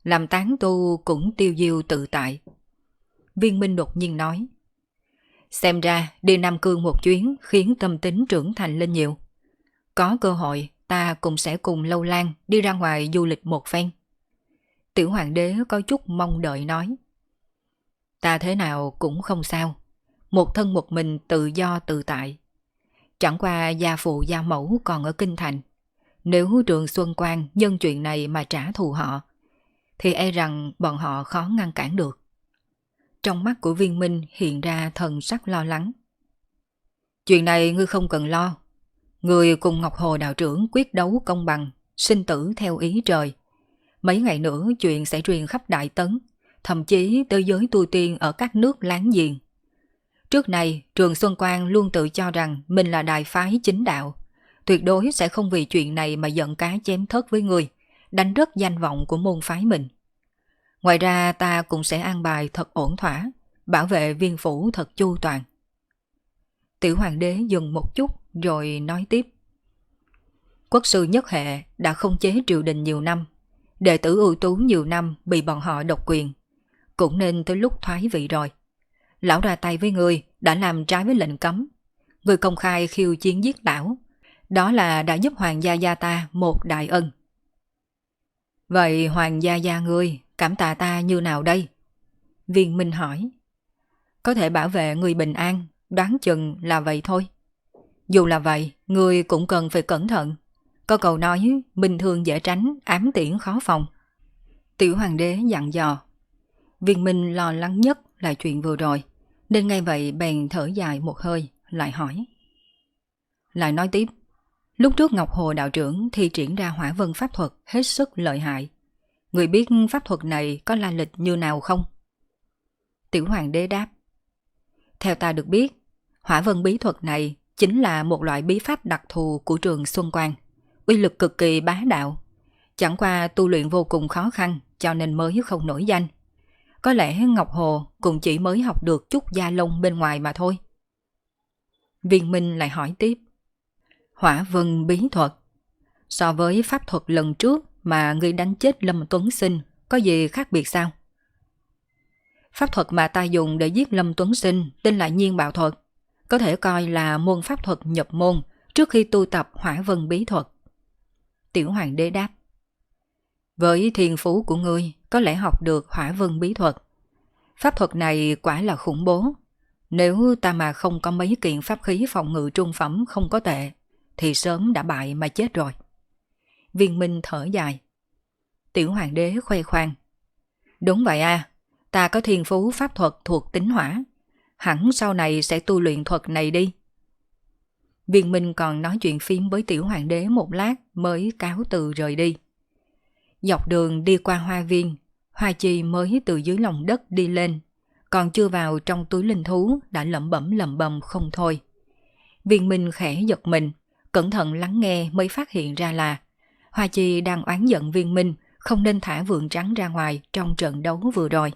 làm tán tu cũng tiêu diêu tự tại. Viên Minh đột nhiên nói, xem ra đi Nam Cương một chuyến khiến tâm tính trưởng thành lên nhiều. Có cơ hội ta cũng sẽ cùng Lâu Lan đi ra ngoài du lịch một phen. Tiểu hoàng đế có chút mong đợi nói, ta thế nào cũng không sao, một thân một mình tự do tự tại. Chẳng qua gia phụ gia mẫu còn ở kinh thành, nếu Trường Xuân Quan nhân chuyện này mà trả thù họ, thì e rằng bọn họ khó ngăn cản được. Trong mắt của Viên Minh hiện ra thần sắc lo lắng. Chuyện này ngươi không cần lo. Ngươi cùng Ngọc Hồ đạo trưởng quyết đấu công bằng, sinh tử theo ý trời. Mấy ngày nữa chuyện sẽ truyền khắp Đại Tấn, thậm chí tới giới tu tiên ở các nước láng giềng. Trước này, Trường Xuân Quan luôn tự cho rằng mình là đại phái chính đạo, tuyệt đối sẽ không vì chuyện này mà giận cá chém thớt với người, đánh rớt danh vọng của môn phái mình. Ngoài ra ta cũng sẽ an bài thật ổn thỏa, bảo vệ Viên phủ thật chu toàn. Tiểu hoàng đế dừng một chút rồi nói tiếp. Quốc sư Nhất Hệ đã không chế triều đình nhiều năm, đệ tử ưu tú nhiều năm bị bọn họ độc quyền, cũng nên tới lúc thoái vị rồi. Lão ra tay với người đã làm trái với lệnh cấm, người công khai khiêu chiến giết lão, đó là đã giúp hoàng gia gia ta một đại ân. Vậy hoàng gia gia ngươi cảm tạ ta như nào đây? Viên Minh hỏi. Có thể bảo vệ người bình an, đoán chừng là vậy thôi. Dù là vậy, người cũng cần phải cẩn thận. Có câu nói, bình thường dễ tránh, ám tiễn khó phòng. Tiểu hoàng đế dặn dò. Viên Minh lo lắng nhất là chuyện vừa rồi, nên ngay vậy bèn thở dài một hơi, lại hỏi. Lại nói tiếp, lúc trước Ngọc Hồ đạo trưởng thi triển ra hỏa vân pháp thuật hết sức lợi hại. Người biết pháp thuật này có la lịch như nào không? Tiểu hoàng đế đáp. Theo ta được biết, hỏa vân bí thuật này chính là một loại bí pháp đặc thù của Trường Xuân Quan, uy lực cực kỳ bá đạo. Chẳng qua tu luyện vô cùng khó khăn cho nên mới không nổi danh. Có lẽ Ngọc Hồ cũng chỉ mới học được chút da lông bên ngoài mà thôi. Viên Minh lại hỏi tiếp. Hỏa vân bí thuật, so với pháp thuật lần trước mà ngươi đánh chết Lâm Tuấn Sinh có gì khác biệt sao? Pháp thuật mà ta dùng để giết Lâm Tuấn Sinh tên là Nhiên Bạo Thuật, có thể coi là môn pháp thuật nhập môn trước khi tu tập hỏa vân bí thuật. Tiểu hoàng đế đáp. Với thiên phú của ngươi có lẽ học được hỏa vân bí thuật. Pháp thuật này quả là khủng bố. Nếu ta mà không có mấy kiện pháp khí phòng ngự trung phẩm không có tệ, thì sớm đã bại mà chết rồi. Viên Minh thở dài. Tiểu hoàng đế khoe khoang. Đúng vậy à, ta có thiên phú pháp thuật thuộc tính hỏa, hẳn sau này sẽ tu luyện thuật này đi. Viên Minh còn nói chuyện phím với tiểu hoàng đế một lát mới cáo từ rời đi. Dọc đường đi qua hoa viên, Hoa Chi mới từ dưới lòng đất đi lên, còn chưa vào trong túi linh thú đã lẩm bẩm không thôi. Viên Minh khẽ giật mình, cẩn thận lắng nghe mới phát hiện ra là Hoa Chi đang oán giận Viên Minh không nên thả vượn trắng ra ngoài trong trận đấu vừa rồi.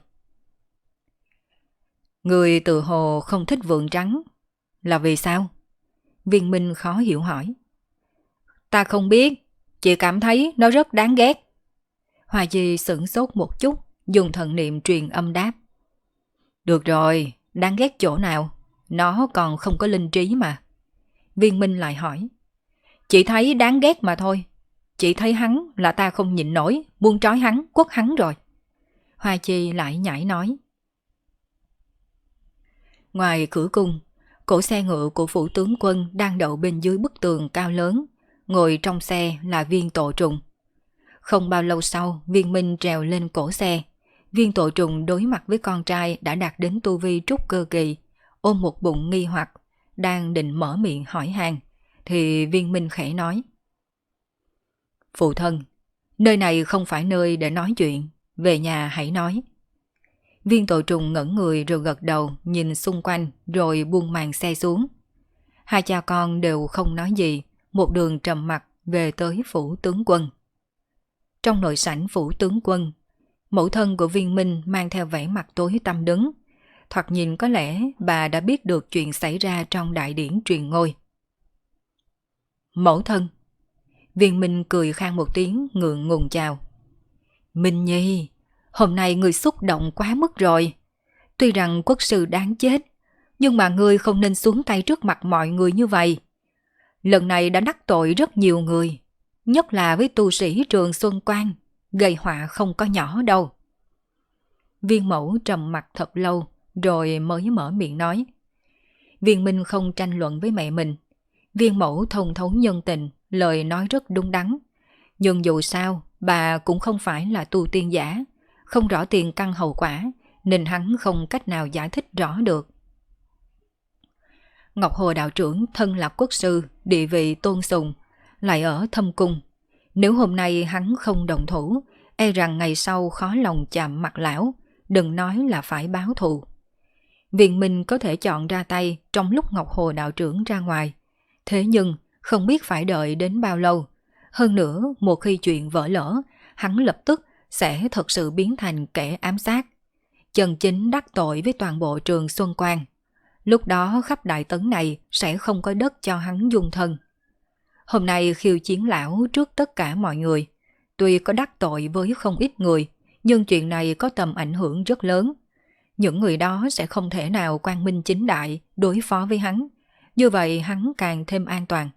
Người tự hồ không thích vượn trắng, là vì sao? Viên Minh khó hiểu hỏi. Ta không biết, chỉ cảm thấy nó rất đáng ghét. Hoa Chi sửng sốt một chút, dùng thần niệm truyền âm đáp. Được rồi, đáng ghét chỗ nào? Nó còn không có linh trí mà. Viên Minh lại hỏi. Chỉ thấy đáng ghét mà thôi. Chỉ thấy hắn là ta không nhịn nổi, buông trói hắn, quất hắn rồi. Hoa Chi lại nhảy nói. Ngoài cửa cung, cỗ xe ngựa của phủ tướng quân đang đậu bên dưới bức tường cao lớn, ngồi trong xe là Viên Tổ Trùng. Không bao lâu sau, Viên Minh trèo lên cổ xe. Viên Tổ Trùng đối mặt với con trai đã đạt đến tu vi trúc cơ kỳ, ôm một bụng nghi hoặc, đang định mở miệng hỏi han, thì Viên Minh khẽ nói. Phụ thân, nơi này không phải nơi để nói chuyện, về nhà hãy nói. Viên Tổ Trùng ngẩn người rồi gật đầu, nhìn xung quanh rồi buông màn xe xuống. Hai cha con đều không nói gì, một đường trầm mặc về tới phủ tướng quân. Trong nội sảnh phủ tướng quân, mẫu thân của Viên Minh mang theo vẻ mặt tối tăm đứng. Thoạt nhìn có lẽ bà đã biết được chuyện xảy ra trong đại điển truyền ngôi. Mẫu thân. Viên Minh cười khang một tiếng ngượng ngùng chào. Minh Nhi, Hôm nay ngươi xúc động quá mức rồi. Tuy rằng quốc sư đáng chết, nhưng mà ngươi không nên xuống tay trước mặt mọi người như vậy. Lần này đã đắc tội rất nhiều người, nhất là với tu sĩ Trường Xuân Quan, gây họa không có nhỏ đâu. Viên mẫu trầm mặt thật lâu, rồi mới mở miệng nói. Viên Minh không tranh luận với mẹ mình. Viên mẫu thông thấu nhân tình, lời nói rất đúng đắn. Nhưng dù sao, bà cũng không phải là tu tiên giả, không rõ tiền căn hậu quả, nên hắn không cách nào giải thích rõ được. Ngọc Hồ đạo trưởng thân là quốc sư, địa vị tôn sùng, lại ở thâm cung. Nếu hôm nay hắn không đồng thủ, e rằng ngày sau khó lòng chạm mặt lão, đừng nói là phải báo thù. Viên Minh có thể chọn ra tay trong lúc Ngọc Hồ đạo trưởng ra ngoài. Thế nhưng không biết phải đợi đến bao lâu. Hơn nữa, một khi chuyện vỡ lỡ, hắn lập tức sẽ thật sự biến thành kẻ ám sát. Chân chính đắc tội với toàn bộ Trường Xuân Quan. Lúc đó khắp đại tấn này sẽ không có đất cho hắn dung thân. Hôm nay khiêu chiến lão trước tất cả mọi người. Tuy có đắc tội với không ít người, nhưng chuyện này có tầm ảnh hưởng rất lớn. Những người đó sẽ không thể nào quang minh chính đại đối phó với hắn. Như vậy hắn càng thêm an toàn.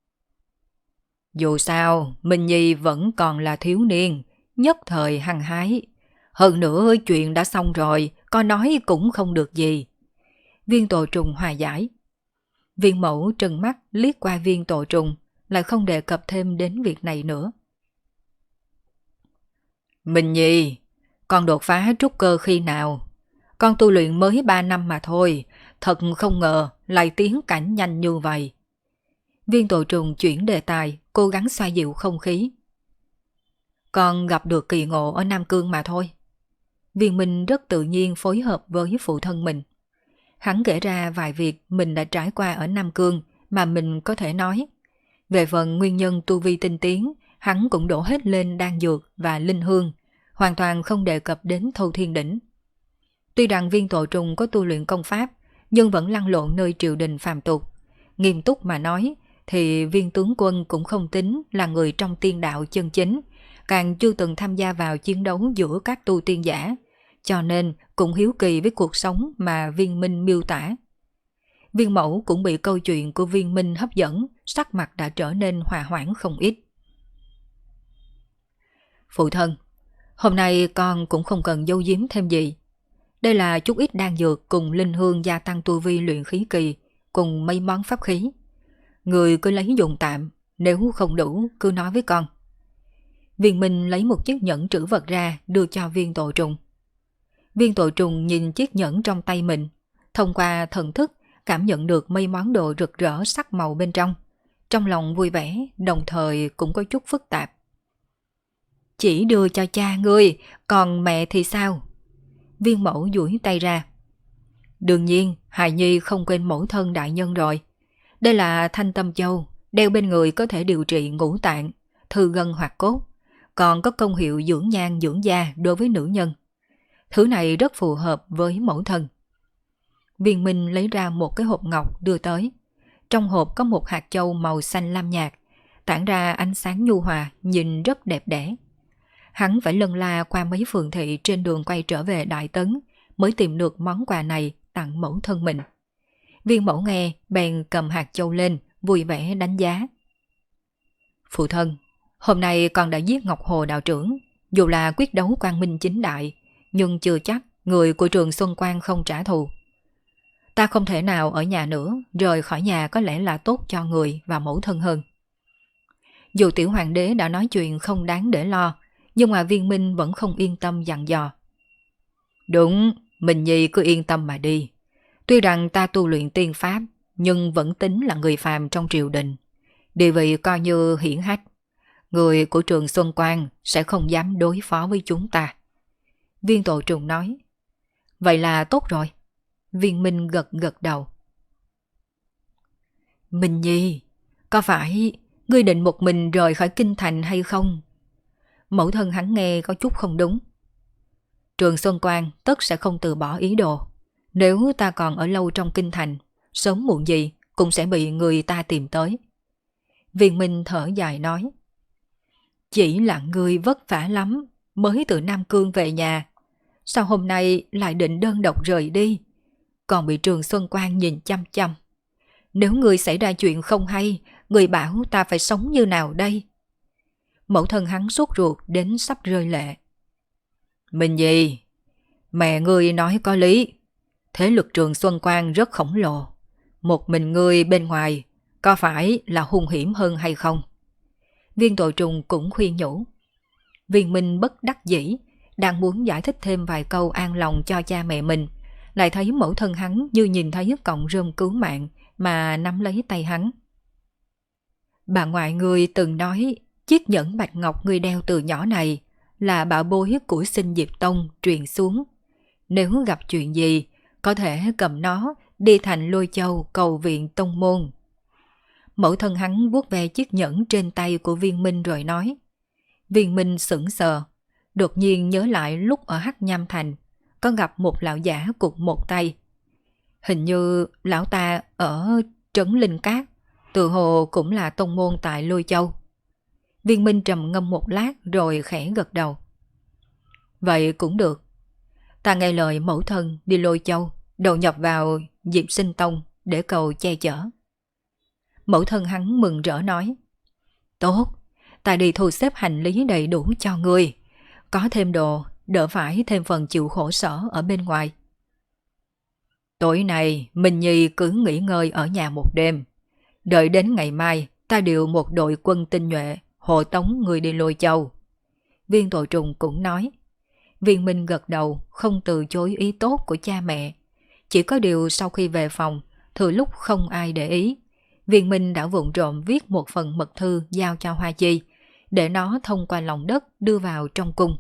Dù sao, Minh Nhi vẫn còn là thiếu niên, nhất thời hăng hái. Hơn nữa chuyện đã xong rồi, có nói cũng không được gì. Viên Tổ Trùng hòa giải. Viên mẫu trừng mắt liếc qua Viên Tổ Trùng, lại không đề cập thêm đến việc này nữa. Minh Nhi, con đột phá trúc cơ khi nào? Con tu luyện mới 3 năm mà thôi, thật không ngờ lại tiến cảnh nhanh như vậy. Viên Tổ Trùng chuyển đề tài, cố gắng xoa dịu không khí. Con gặp được kỳ ngộ ở Nam Cương mà thôi. Viên Minh rất tự nhiên phối hợp với phụ thân mình. Hắn kể ra vài việc mình đã trải qua ở Nam Cương mà mình có thể nói. Về phần nguyên nhân tu vi tinh tiến, hắn cũng đổ hết lên đan dược và linh hương, hoàn toàn không đề cập đến Thâu Thiên Đỉnh. Tuy rằng Viên Tổ Trùng có tu luyện công pháp, nhưng vẫn lăn lộn nơi triều đình phàm tục. Nghiêm túc mà nói, thì Viên tướng quân cũng không tính là người trong tiên đạo chân chính, càng chưa từng tham gia vào chiến đấu giữa các tu tiên giả, cho nên cũng hiếu kỳ với cuộc sống mà Viên Minh miêu tả. Viên mẫu cũng bị câu chuyện của Viên Minh hấp dẫn, sắc mặt đã trở nên hòa hoãn không ít. Phụ thân, hôm nay con cũng không cần giấu giếm thêm gì. Đây là chút ít đan dược cùng linh hương gia tăng tu vi luyện khí kỳ, cùng mấy món pháp khí. Người cứ lấy dùng tạm, nếu không đủ cứ nói với con. Viên Minh lấy một chiếc nhẫn trữ vật ra đưa cho Viên Tổ Trùng. Viên Tổ Trùng nhìn chiếc nhẫn trong tay mình, thông qua thần thức cảm nhận được mấy món đồ rực rỡ sắc màu bên trong. Trong lòng vui vẻ, đồng thời cũng có chút phức tạp. Chỉ đưa cho cha ngươi, còn mẹ thì sao? Viên mẫu duỗi tay ra. Đương nhiên, hài nhi không quên mẫu thân đại nhân rồi. Đây là Thanh Tâm Châu, đeo bên người có thể điều trị ngũ tạng, thư gân hoạt cốt, còn có công hiệu dưỡng nhan dưỡng da đối với nữ nhân. Thứ này rất phù hợp với mẫu thân. Viên Minh lấy ra một cái hộp ngọc đưa tới. Trong hộp có một hạt châu màu xanh lam nhạt, tản ra ánh sáng nhu hòa, nhìn rất đẹp đẽ. Hắn phải lân la qua mấy phường thị trên đường quay trở về Đại Tấn mới tìm được món quà này tặng mẫu thân mình. Viên mẫu nghe bèn cầm hạt châu lên, vui vẻ đánh giá. Phụ thân, hôm nay con đã giết Ngọc Hồ đạo trưởng, dù là quyết đấu quang minh chính đại, nhưng chưa chắc người của Trường Xuân Quan không trả thù. Ta không thể nào ở nhà nữa, rời khỏi nhà có lẽ là tốt cho người và mẫu thân hơn. Dù tiểu hoàng đế đã nói chuyện không đáng để lo, nhưng mà Viên Minh vẫn không yên tâm dặn dò. Đúng, Minh Nhi cứ yên tâm mà đi. Tuy rằng ta tu luyện tiên pháp, nhưng vẫn tính là người phàm trong triều đình. Địa vị coi như hiển hách. Người của Trường Xuân Quan sẽ không dám đối phó với chúng ta. Viên Tổ Trùng nói. Vậy là tốt rồi. Viên Minh gật gật đầu. Minh Nhi, có phải ngươi định một mình rời khỏi kinh thành hay không? Mẫu thân hắn nghe có chút không đúng. Trường Xuân Quan tất sẽ không từ bỏ ý đồ. Nếu ta còn ở lâu trong kinh thành, sớm muộn gì cũng sẽ bị người ta tìm tới. Viên Minh thở dài nói. Chỉ là ngươi vất vả lắm, mới từ Nam Cương về nhà. Sao hôm nay lại định đơn độc rời đi, còn bị Trường Xuân Quan nhìn chăm chăm. Nếu người xảy ra chuyện không hay, người bảo ta phải sống như nào đây? Mẫu thân hắn sốt ruột đến sắp rơi lệ. Mình gì? Mẹ ngươi nói có lý. Thế lực Trường Xuân Quan rất khổng lồ. Một mình ngươi bên ngoài có phải là hung hiểm hơn hay không? Viên Tội Trùng cũng khuyên nhủ. Viên Minh bất đắc dĩ, đang muốn giải thích thêm vài câu an lòng cho cha mẹ mình, lại thấy mẫu thân hắn như nhìn thấy cọng rơm cứu mạng mà nắm lấy tay hắn. Bà ngoại ngươi từng nói chiếc nhẫn bạch ngọc ngươi đeo từ nhỏ này là bảo bối của Sinh Diệp Tông truyền xuống. Nếu gặp chuyện gì, có thể cầm nó đi thành Lôi Châu cầu viện tông môn. Mẫu thân hắn vuốt ve chiếc nhẫn trên tay của Viên Minh rồi nói. Viên Minh sững sờ, đột nhiên nhớ lại lúc ở Hắc Nham Thành, có gặp một lão giả cụt một tay. Hình như lão ta ở Trấn Linh Cát, tự hồ cũng là tông môn tại Lôi Châu. Viên Minh trầm ngâm một lát rồi khẽ gật đầu. Vậy cũng được. Ta nghe lời mẫu thân đi Lôi Châu, đầu nhập vào Diệp Sinh Tông để cầu che chở. Mẫu thân hắn mừng rỡ nói. Tốt, ta đi thu xếp hành lý đầy đủ cho ngươi. Có thêm đồ, đỡ phải thêm phần chịu khổ sở ở bên ngoài. Tối nay, Minh Nhi cứ nghỉ ngơi ở nhà một đêm. Đợi đến ngày mai, ta điều một đội quân tinh nhuệ, hộ tống người đi Lôi Châu. Viên Tội Trùng cũng nói. Viên Minh gật đầu, không từ chối ý tốt của cha mẹ. Chỉ có điều sau khi về phòng, thừa lúc không ai để ý, Viên Minh đã vụng trộm viết một phần mật thư giao cho Hoa Chi, để nó thông qua lòng đất đưa vào trong cung.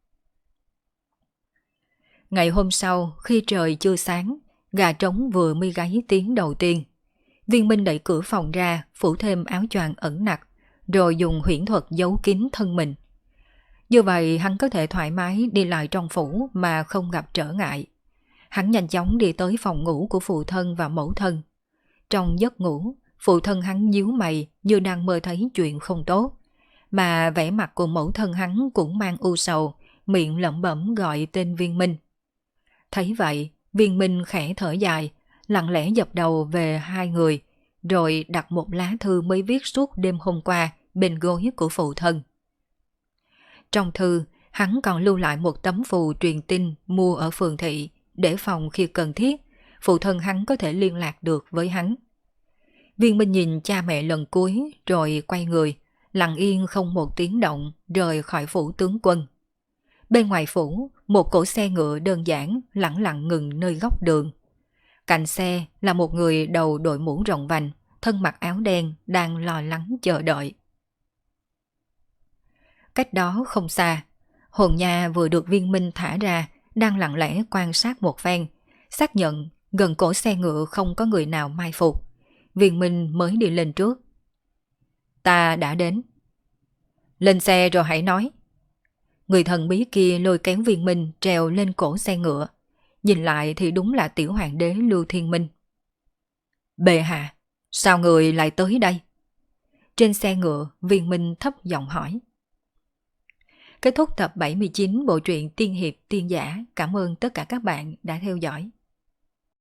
Ngày hôm sau, khi trời chưa sáng, gà trống vừa mới gáy tiếng đầu tiên. Viên Minh đẩy cửa phòng ra, phủ thêm áo choàng ẩn nặc, rồi dùng huyễn thuật giấu kín thân mình. Như vậy hắn có thể thoải mái đi lại trong phủ mà không gặp trở ngại. Hắn nhanh chóng đi tới phòng ngủ của phụ thân và mẫu thân. Trong giấc ngủ, phụ thân hắn nhíu mày như đang mơ thấy chuyện không tốt, mà vẻ mặt của mẫu thân hắn cũng mang u sầu, miệng lẩm bẩm gọi tên Viên Minh. Thấy vậy, Viên Minh khẽ thở dài, lặng lẽ dập đầu về hai người, rồi đặt một lá thư mới viết suốt đêm hôm qua bên gối của phụ thân. Trong thư, hắn còn lưu lại một tấm phù truyền tin mua ở phường thị, để phòng khi cần thiết, phụ thân hắn có thể liên lạc được với hắn. Viên Minh nhìn cha mẹ lần cuối rồi quay người, lặng yên không một tiếng động rời khỏi phủ tướng quân. Bên ngoài phủ, một cỗ xe ngựa đơn giản lẳng lặng ngừng nơi góc đường. Cạnh xe là một người đầu đội mũ rộng vành, thân mặc áo đen đang lo lắng chờ đợi. Cách đó không xa, hồn nha vừa được Viên Minh thả ra, đang lặng lẽ quan sát một phen, xác nhận gần cổ xe ngựa không có người nào mai phục. Viên Minh mới đi lên trước. Ta đã đến. Lên xe rồi hãy nói. Người thần bí kia lôi kéo Viên Minh trèo lên cổ xe ngựa. Nhìn lại thì đúng là tiểu hoàng đế Lưu Thiên Minh. Bệ hạ, sao người lại tới đây? Trên xe ngựa, Viên Minh thấp giọng hỏi. Kết thúc tập 79 bộ truyện Tiên Hiệp Tiên Giả. Cảm ơn tất cả các bạn đã theo dõi.